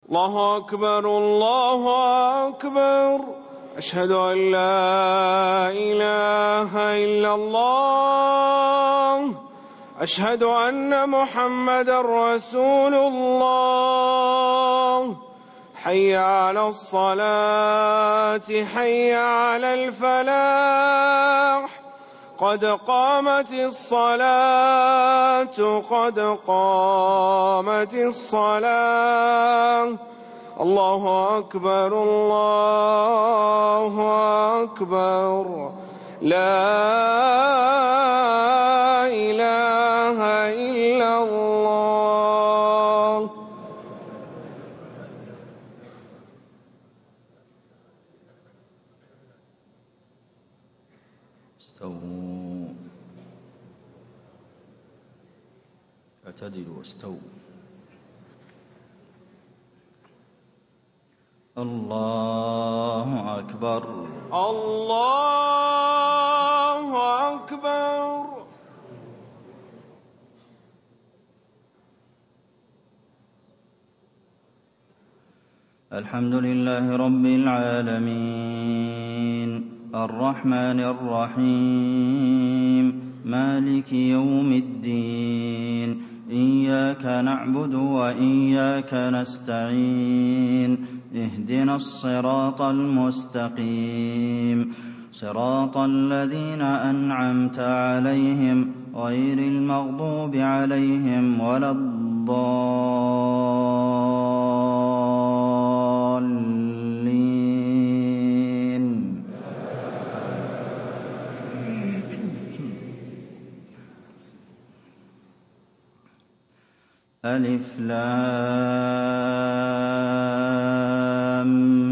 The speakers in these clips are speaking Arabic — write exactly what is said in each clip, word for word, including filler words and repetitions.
الله أكبر الله أكبر. أشهد أن لا إله إلا الله. أشهد أن محمدا رسول الله. حي على الصلاة حي على الفلاح. قد قامت الصلاة قد قامت الصلاة. الله أكبر الله أكبر. لا إله إلا الله. استووا اعتدلوا استووا. الله أكبر الله أكبر. الحمد لله رب العالمين الرحمن الرحيم مالك يوم الدين. إياك نعبد وإياك نستعين. اهدنا الصراط المستقيم صراط الذين أنعمت عليهم غير المغضوب عليهم ولا الضالين. ألف لام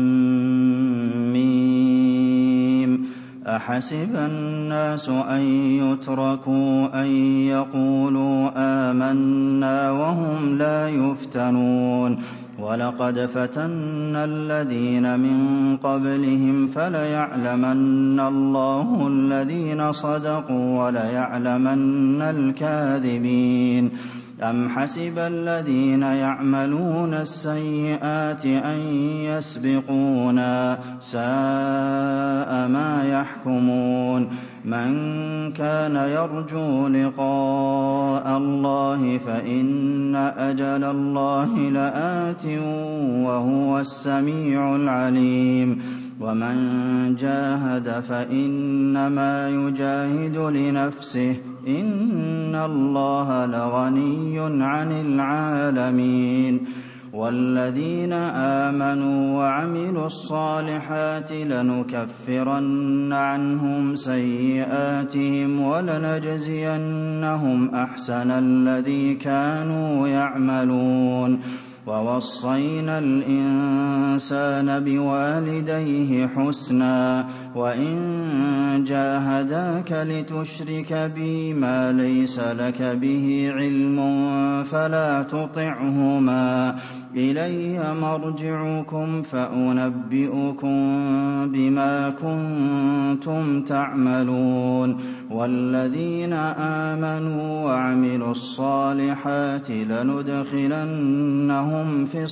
ميم. أحسب الناس أن يتركوا أن يقولوا آمنا وهم لا يفتنون. ولقد فتنا الذين من قبلهم فليعلمن الله الذين صدقوا وليعلمن الكاذبين. أم حسب الذين يعملون السيئات أن يسبقونا ساء ما يحكمون. من كان يرجو لقاء الله فإن أجل الله لآت وهو السميع العليم. ومن جاهد فإنما يجاهد لنفسه إن الله لغني عن العالمين. والذين آمنوا وعملوا الصالحات لنكفرن عنهم سيئاتهم ولنجزينهم أحسن الذي كانوا يعملون. ووصينا الإنسان بوالديه حسنا وإن جاهداك لتشرك بي ما ليس لك به علم فلا تطعهما. إلي مرجعكم فأنبئكم بما كنتم تعملون. والذين آمنوا وعملوا الصالحات لندخلنهم في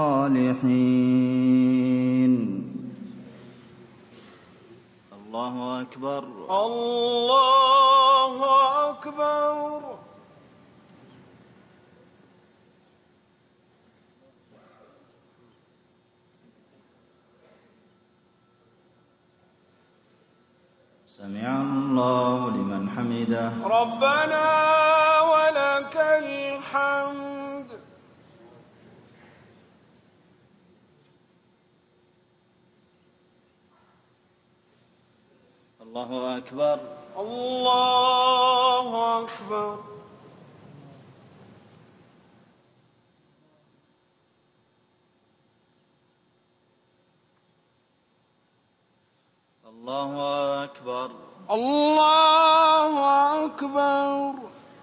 الصالحين. الله أكبر الله أكبر. سمع الله لمن حمده. ربنا ولك الحمد. الله أكبر الله أكبر. الله أكبر الله أكبر.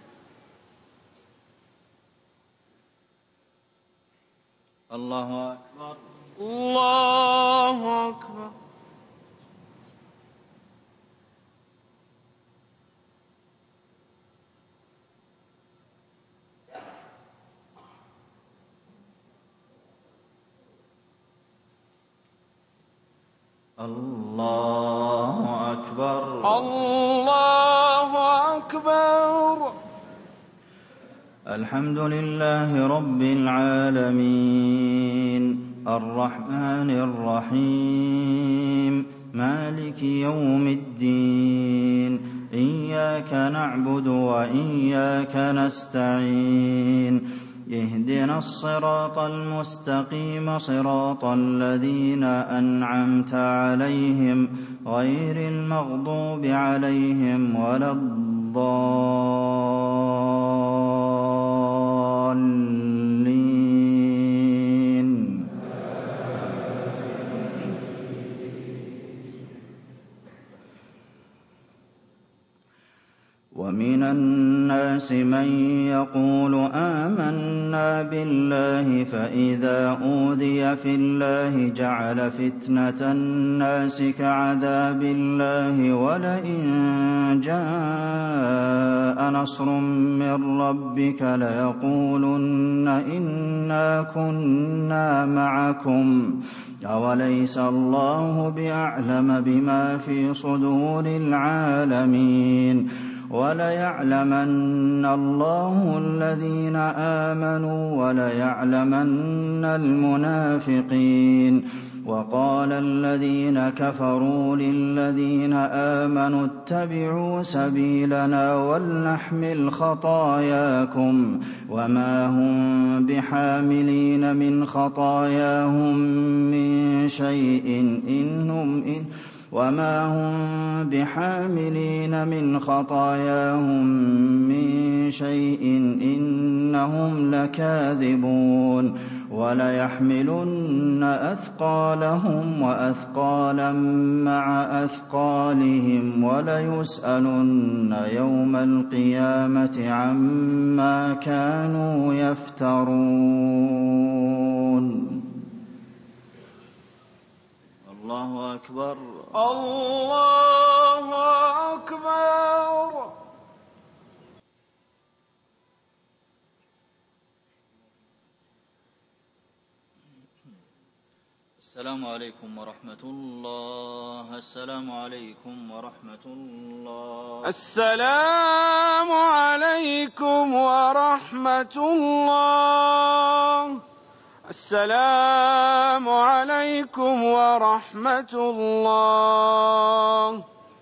الله أكبر الله أكبر. الله أكبر. الله أكبر. الحمد لله رب العالمين الرحمن الرحيم مالك يوم الدين إياك نعبد وإياك نستعين اهدنا الصراط المستقيم صراط الذين أنعمت عليهم غير المغضوب عليهم ولا الضالين. ومن الناس من يقول آمنا بالله فإذا أوذي في الله جعل فتنة الناس كعذاب الله ولئن جاء نصر من ربك ليقولن إنا كنا معكم أوليس الله بأعلم بما في صدور العالمين وليعلمن الله الذين آمنوا وليعلمن المنافقين. وقال الذين كفروا للذين آمنوا اتبعوا سبيلنا ولنحمل خطاياكم وما هم بحاملين من خطاياهم من شيء إنهم إن وما هم بحاملين من خطاياهم من شيء إنهم لكاذبون. وليحملن أثقالهم وأثقالا مع أثقالهم وليسألن يوم القيامة عما كانوا يفترون. الله أكبر. الله أكبر. السلام عليكم ورحمة الله. السلام عليكم ورحمة الله. السلام عليكم ورحمة الله. السلام عليكم ورحمة الله.